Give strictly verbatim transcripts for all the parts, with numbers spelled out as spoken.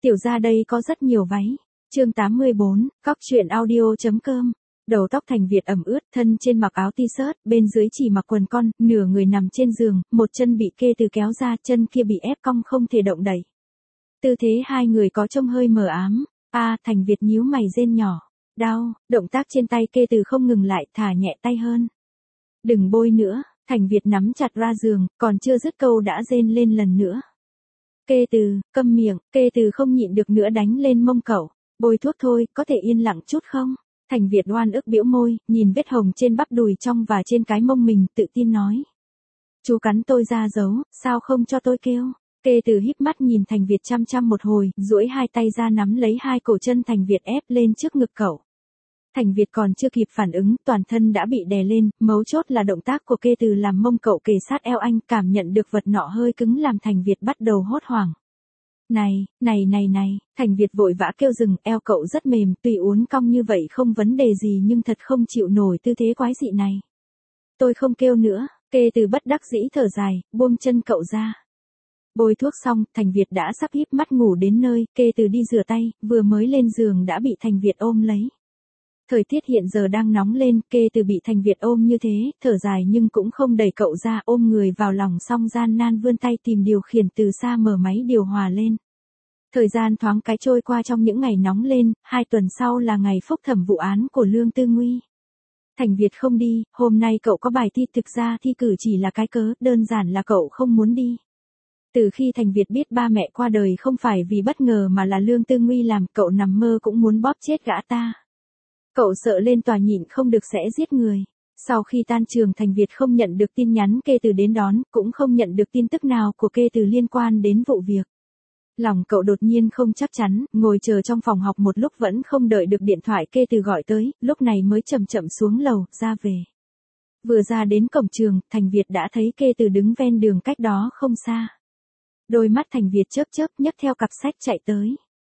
Tiểu ra đây có rất nhiều váy. Chương tám mươi bốn, Cóc truyện audio.com. Đầu tóc Thành Việt ẩm ướt, thân trên mặc áo t-shirt, bên dưới chỉ mặc quần con, nửa người nằm trên giường, một chân bị kê từ kéo ra, chân kia bị ép cong không thể động đậy. Tư thế hai người có trông hơi mờ ám. A, à, Thành Việt nhíu mày rên nhỏ. Đau, động tác trên tay kê từ không ngừng lại, thả nhẹ tay hơn. Đừng bôi nữa, Thành Việt nắm chặt ra giường, còn chưa dứt câu đã rên lên lần nữa. Kê từ, câm miệng, kê từ không nhịn được nữa đánh lên mông cậu. Bôi thuốc thôi, có thể yên lặng chút không? Thành Việt oan ức bĩu môi, nhìn vết hồng trên bắp đùi trong và trên cái mông mình, tự tin nói. Chú cắn tôi ra giấu, sao không cho tôi kêu? Kê từ híp mắt nhìn Thành Việt chăm chăm một hồi, duỗi hai tay ra nắm lấy hai cổ chân Thành Việt ép lên trước ngực cậu. Thành Việt còn chưa kịp phản ứng, toàn thân đã bị đè lên, mấu chốt là động tác của Kê từ làm mông cậu kề sát eo anh, cảm nhận được vật nọ hơi cứng làm Thành Việt bắt đầu hốt hoảng. Này, này này này, Thành Việt vội vã kêu dừng, eo cậu rất mềm, tùy uốn cong như vậy không vấn đề gì nhưng thật không chịu nổi tư thế quái dị này. Tôi không kêu nữa, Kê từ bất đắc dĩ thở dài, buông chân cậu ra. Bôi thuốc xong, Thành Việt đã sắp híp mắt ngủ đến nơi, Kê từ đi rửa tay, vừa mới lên giường đã bị Thành Việt ôm lấy. Thời tiết hiện giờ đang nóng lên, Kê từ bị Thành Việt ôm như thế, thở dài nhưng cũng không đẩy cậu ra, ôm người vào lòng xong gian nan vươn tay tìm điều khiển từ xa mở máy điều hòa lên. Thời gian thoáng cái trôi qua trong những ngày nóng lên, hai tuần sau là ngày phúc thẩm vụ án của Lương Tư Nguy. Thành Việt không đi, hôm nay cậu có bài thi, thực ra thi cử chỉ là cái cớ, đơn giản là cậu không muốn đi. Từ khi Thành Việt biết ba mẹ qua đời không phải vì bất ngờ mà là Lương Tư Nguy làm, cậu nằm mơ cũng muốn bóp chết gã ta. Cậu sợ lên tòa nhịn không được sẽ giết người. Sau khi tan trường Thành Việt không nhận được tin nhắn Kê từ đến đón, cũng không nhận được tin tức nào của Kê từ liên quan đến vụ việc. Lòng cậu đột nhiên không chắc chắn, ngồi chờ trong phòng học một lúc vẫn không đợi được điện thoại Kê từ gọi tới, lúc này mới chậm chậm xuống lầu, ra về. Vừa ra đến cổng trường, Thành Việt đã thấy Kê từ đứng ven đường cách đó không xa. Đôi mắt Thành Việt chớp chớp nhấc theo cặp sách chạy tới.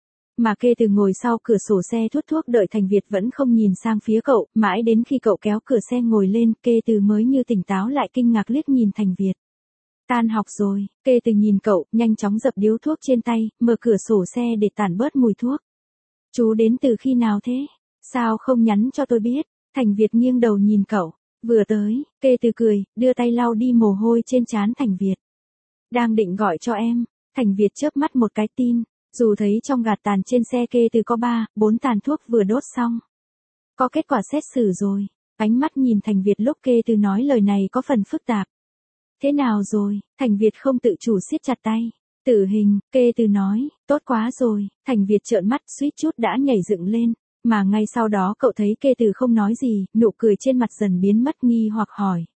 Mà Kê từ ngồi sau cửa sổ xe thuốc thuốc đợi Thành Việt vẫn không nhìn sang phía cậu, mãi đến khi cậu kéo cửa xe ngồi lên, Kê từ mới như tỉnh táo lại kinh ngạc liếc nhìn Thành Việt. Tan học rồi, Kê từ nhìn cậu, nhanh chóng dập điếu thuốc trên tay, mở cửa sổ xe để tản bớt mùi thuốc. Chú đến từ khi nào thế? Sao không nhắn cho tôi biết? Thành Việt nghiêng đầu nhìn cậu, vừa tới, Kê từ cười, đưa tay lau đi mồ hôi trên trán Thành Việt. Đang định gọi cho em, Thành Việt chớp mắt một cái tin. Dù thấy trong gạt tàn trên xe Kê từ có ba, bốn tàn thuốc vừa đốt xong. Có kết quả xét xử rồi. Ánh mắt nhìn Thành Việt lúc Kê từ nói lời này có phần phức tạp. Thế nào rồi? Thành Việt không tự chủ siết chặt tay. Tử hình, Kê từ nói, tốt quá rồi. Thành Việt trợn mắt suýt chút đã nhảy dựng lên. Mà ngay sau đó cậu thấy Kê từ không nói gì, nụ cười trên mặt dần biến mất, nghi hoặc hỏi.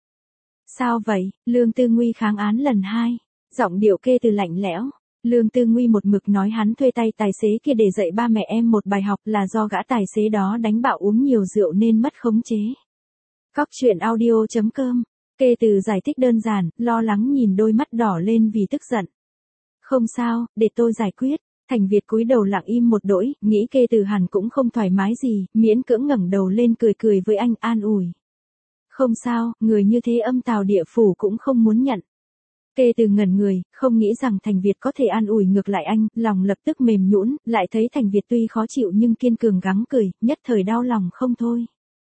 Sao vậy? Lương Tư Nguy kháng án lần hai. Giọng điệu Kê từ lạnh lẽo. Lương Tư Nguy một mực nói hắn thuê tay tài xế kia để dạy ba mẹ em một bài học, là do gã tài xế đó đánh bạo uống nhiều rượu nên mất khống chế. Cóc truyện audio.com. Kê từ giải thích đơn giản, lo lắng nhìn đôi mắt đỏ lên vì tức giận. Không sao, để tôi giải quyết. Thành Việt cúi đầu lặng im một đỗi, nghĩ Kê từ hẳn cũng không thoải mái gì, miễn cưỡng ngẩng đầu lên cười cười với anh, an ủi. Không sao, người như thế âm tào địa phủ cũng không muốn nhận. Kê từ ngẩn người, không nghĩ rằng Thành Việt có thể an ủi ngược lại anh, lòng lập tức mềm nhũn, lại thấy Thành Việt tuy khó chịu nhưng kiên cường gắng cười, nhất thời đau lòng không thôi.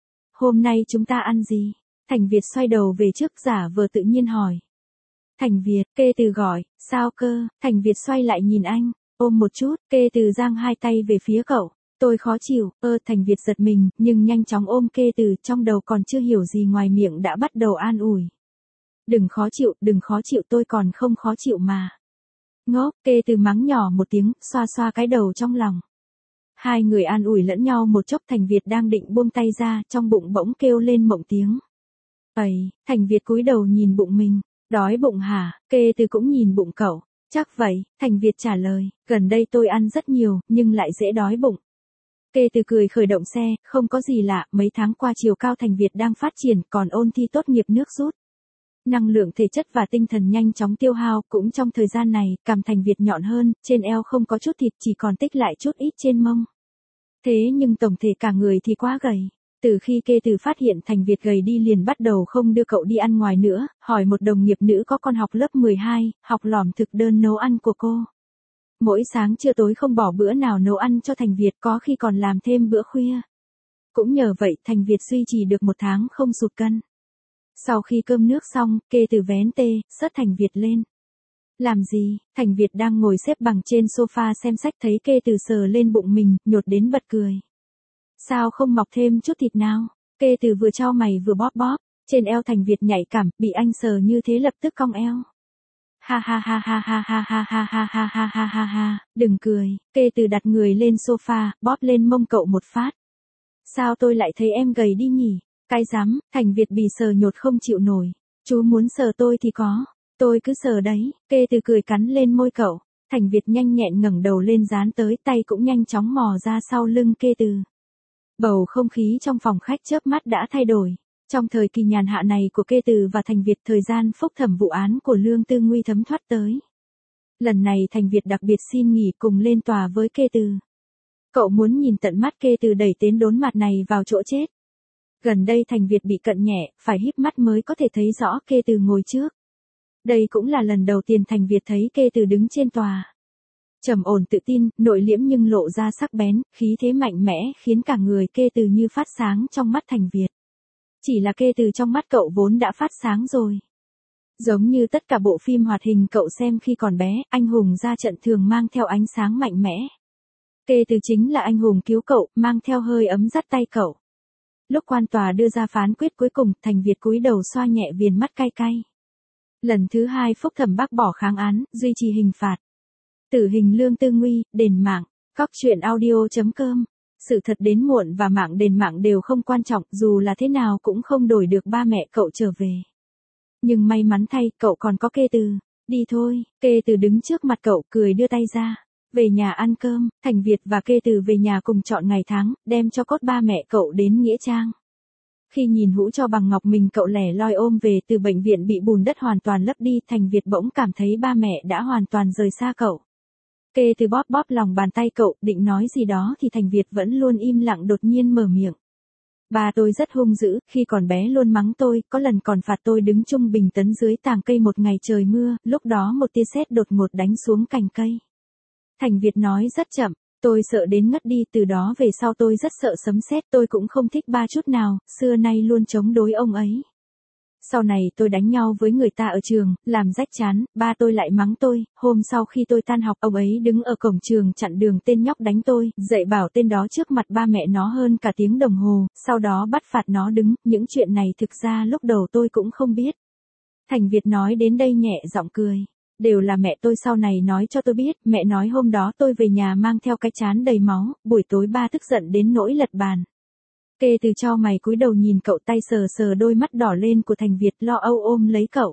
Hôm nay chúng ta ăn gì? Thành Việt xoay đầu về trước, giả vờ tự nhiên hỏi. Thành Việt, Kê từ gọi, sao cơ? Thành Việt xoay lại nhìn anh, ôm một chút, Kê từ giang hai tay về phía cậu. Tôi khó chịu, ơ Thành Việt giật mình, nhưng nhanh chóng ôm Kê từ, trong đầu còn chưa hiểu gì ngoài miệng đã bắt đầu an ủi. Đừng khó chịu, đừng khó chịu, tôi còn không khó chịu mà. Ngốc, Kê từ mắng nhỏ một tiếng, xoa xoa cái đầu trong lòng. Hai người an ủi lẫn nhau một chốc, Thành Việt đang định buông tay ra, trong bụng bỗng kêu lên mộng tiếng. Ây, Thành Việt cúi đầu nhìn bụng mình, đói bụng hả? Kê từ cũng nhìn bụng cậu. Chắc vậy, Thành Việt trả lời, gần đây tôi ăn rất nhiều, nhưng lại dễ đói bụng. Kê từ cười khởi động xe, không có gì lạ, mấy tháng qua chiều cao Thành Việt đang phát triển, còn ôn thi tốt nghiệp nước rút. Năng lượng thể chất và tinh thần nhanh chóng tiêu hao, cũng trong thời gian này, cằm Thành Việt nhọn hơn, trên eo không có chút thịt, chỉ còn tích lại chút ít trên mông. Thế nhưng tổng thể cả người thì quá gầy. Từ khi Kê từ phát hiện Thành Việt gầy đi liền bắt đầu không đưa cậu đi ăn ngoài nữa, hỏi một đồng nghiệp nữ có con học lớp mười hai, học lỏm thực đơn nấu ăn của cô. Mỗi sáng trưa tối không bỏ bữa nào nấu ăn cho Thành Việt, có khi còn làm thêm bữa khuya. Cũng nhờ vậy Thành Việt duy trì được một tháng không sụt cân. Sau khi cơm nước xong, kê từ vén tê, xớt Thành Việt lên. Làm gì? Thành Việt đang ngồi xếp bằng trên sofa xem sách, thấy kê từ sờ lên bụng mình, nhột đến bật cười. Sao không mọc thêm chút thịt nào? Kê từ vừa chau mày vừa bóp bóp, trên eo Thành Việt nhạy cảm, bị anh sờ như thế lập tức cong eo. Ha ha ha ha ha ha ha ha ha ha ha ha ha ha, đừng cười, kê từ đặt người lên sofa, bóp lên mông cậu một phát. Sao tôi lại thấy em gầy đi nhỉ? Cái rắm, Thành Việt bị sờ nhột không chịu nổi. Chú muốn sờ tôi thì có, tôi cứ sờ đấy, kê từ cười cắn lên môi cậu. Thành Việt nhanh nhẹn ngẩng đầu lên dán tới, tay cũng nhanh chóng mò ra sau lưng kê từ. Bầu không khí trong phòng khách chớp mắt đã thay đổi. Trong thời kỳ nhàn hạ này của kê từ và Thành Việt, thời gian phúc thẩm vụ án của Lương Tư Nguy thấm thoát tới. Lần này Thành Việt đặc biệt xin nghỉ cùng lên tòa với kê từ. Cậu muốn nhìn tận mắt kê từ đẩy tên đốn mặt này vào chỗ chết. Gần đây Thành Việt bị cận nhẹ, phải híp mắt mới có thể thấy rõ kê từ ngồi trước. Đây cũng là lần đầu tiên Thành Việt thấy kê từ đứng trên tòa. Trầm ổn tự tin, nội liễm nhưng lộ ra sắc bén, khí thế mạnh mẽ khiến cả người kê từ như phát sáng trong mắt Thành Việt. Chỉ là kê từ trong mắt cậu vốn đã phát sáng rồi. Giống như tất cả bộ phim hoạt hình cậu xem khi còn bé, anh hùng ra trận thường mang theo ánh sáng mạnh mẽ. Kê từ chính là anh hùng cứu cậu, mang theo hơi ấm dắt tay cậu. Lúc quan tòa đưa ra phán quyết cuối cùng, Thành Việt cúi đầu xoa nhẹ viền mắt cay cay. Lần thứ hai phúc thẩm bác bỏ kháng án, duy trì hình phạt. Tử hình Lương Tư Nguy, đền mạng, cóc truyện audio chấm com. Sự thật đến muộn và mạng đền mạng đều không quan trọng, dù là thế nào cũng không đổi được ba mẹ cậu trở về. Nhưng may mắn thay, cậu còn có kê từ. Đi thôi, kê từ đứng trước mặt cậu cười đưa tay ra. Về nhà ăn cơm, Thành Việt và kê từ về nhà cùng chọn ngày tháng, đem cho cốt ba mẹ cậu đến Nghĩa Trang. Khi nhìn hũ cho bằng ngọc mình cậu lẻ loi ôm về từ bệnh viện bị bùn đất hoàn toàn lấp đi, Thành Việt bỗng cảm thấy ba mẹ đã hoàn toàn rời xa cậu. Kê từ bóp bóp lòng bàn tay cậu, định nói gì đó thì Thành Việt vẫn luôn im lặng, đột nhiên mở miệng. Ba tôi rất hung dữ, khi còn bé luôn mắng tôi, có lần còn phạt tôi đứng trung bình tấn dưới tàng cây một ngày trời mưa, lúc đó một tia sét đột ngột đánh xuống cành cây. Thành Việt nói rất chậm, tôi sợ đến ngất đi, từ đó về sau tôi rất sợ sấm sét, tôi cũng không thích ba chút nào, xưa nay luôn chống đối ông ấy. Sau này tôi đánh nhau với người ta ở trường, làm rách chán, ba tôi lại mắng tôi, hôm sau khi tôi tan học ông ấy đứng ở cổng trường chặn đường tên nhóc đánh tôi, dạy bảo tên đó trước mặt ba mẹ nó hơn cả tiếng đồng hồ, sau đó bắt phạt nó đứng, những chuyện này thực ra lúc đầu tôi cũng không biết. Thành Việt nói đến đây nhẹ giọng cười. Đều là mẹ tôi sau này nói cho tôi biết, mẹ nói hôm đó tôi về nhà mang theo cái trán đầy máu, buổi tối ba tức giận đến nỗi lật bàn. Kê từ cho mày cúi đầu nhìn cậu, tay sờ sờ đôi mắt đỏ lên của Thành Việt, lo âu ôm lấy cậu.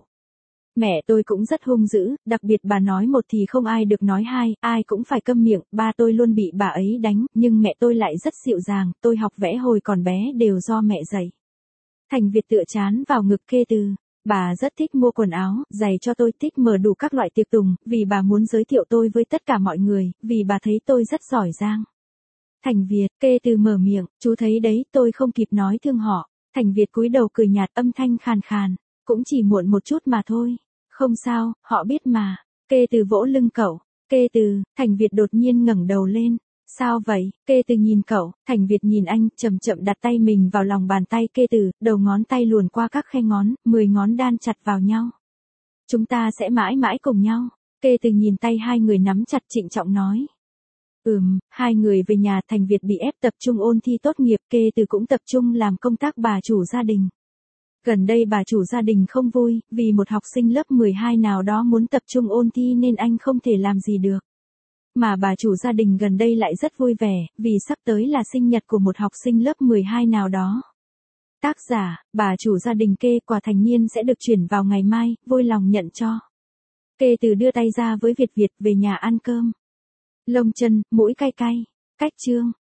Mẹ tôi cũng rất hung dữ, đặc biệt bà nói một thì không ai được nói hai, ai cũng phải câm miệng, ba tôi luôn bị bà ấy đánh, nhưng mẹ tôi lại rất dịu dàng, tôi học vẽ hồi còn bé đều do mẹ dạy. Thành Việt tựa trán vào ngực Kê từ. Bà rất thích mua quần áo, giày cho tôi, thích mở đủ các loại tiệc tùng, vì bà muốn giới thiệu tôi với tất cả mọi người, vì bà thấy tôi rất giỏi giang. Thành Việt, Kê từ mở miệng, chú thấy đấy, tôi không kịp nói thương họ. Thành Việt cúi đầu cười nhạt, âm thanh khàn khàn, cũng chỉ muộn một chút mà thôi. Không sao, họ biết mà. Kê từ vỗ lưng cậu. Kê từ, Thành Việt đột nhiên ngẩng đầu lên. Sao vậy? Kê từ nhìn cậu, Thành Việt nhìn anh, chậm chậm đặt tay mình vào lòng bàn tay Kê từ, đầu ngón tay luồn qua các khe ngón, mười ngón đan chặt vào nhau. Chúng ta sẽ mãi mãi cùng nhau. Kê từ nhìn tay hai người nắm chặt, trịnh trọng nói. Ừm, hai người về nhà, Thành Việt bị ép tập trung ôn thi tốt nghiệp, Kê từ cũng tập trung làm công tác bà chủ gia đình. Gần đây bà chủ gia đình không vui, vì một học sinh lớp mười hai nào đó muốn tập trung ôn thi nên anh không thể làm gì được. Mà bà chủ gia đình gần đây lại rất vui vẻ, vì sắp tới là sinh nhật của một học sinh lớp mười hai nào đó. Tác giả, bà chủ gia đình Kê, quà thành niên sẽ được chuyển vào ngày mai, vui lòng nhận cho. Kê từ đưa tay ra với Việt Việt, về nhà ăn cơm. Lông chân, mũi cay cay. Cách chương.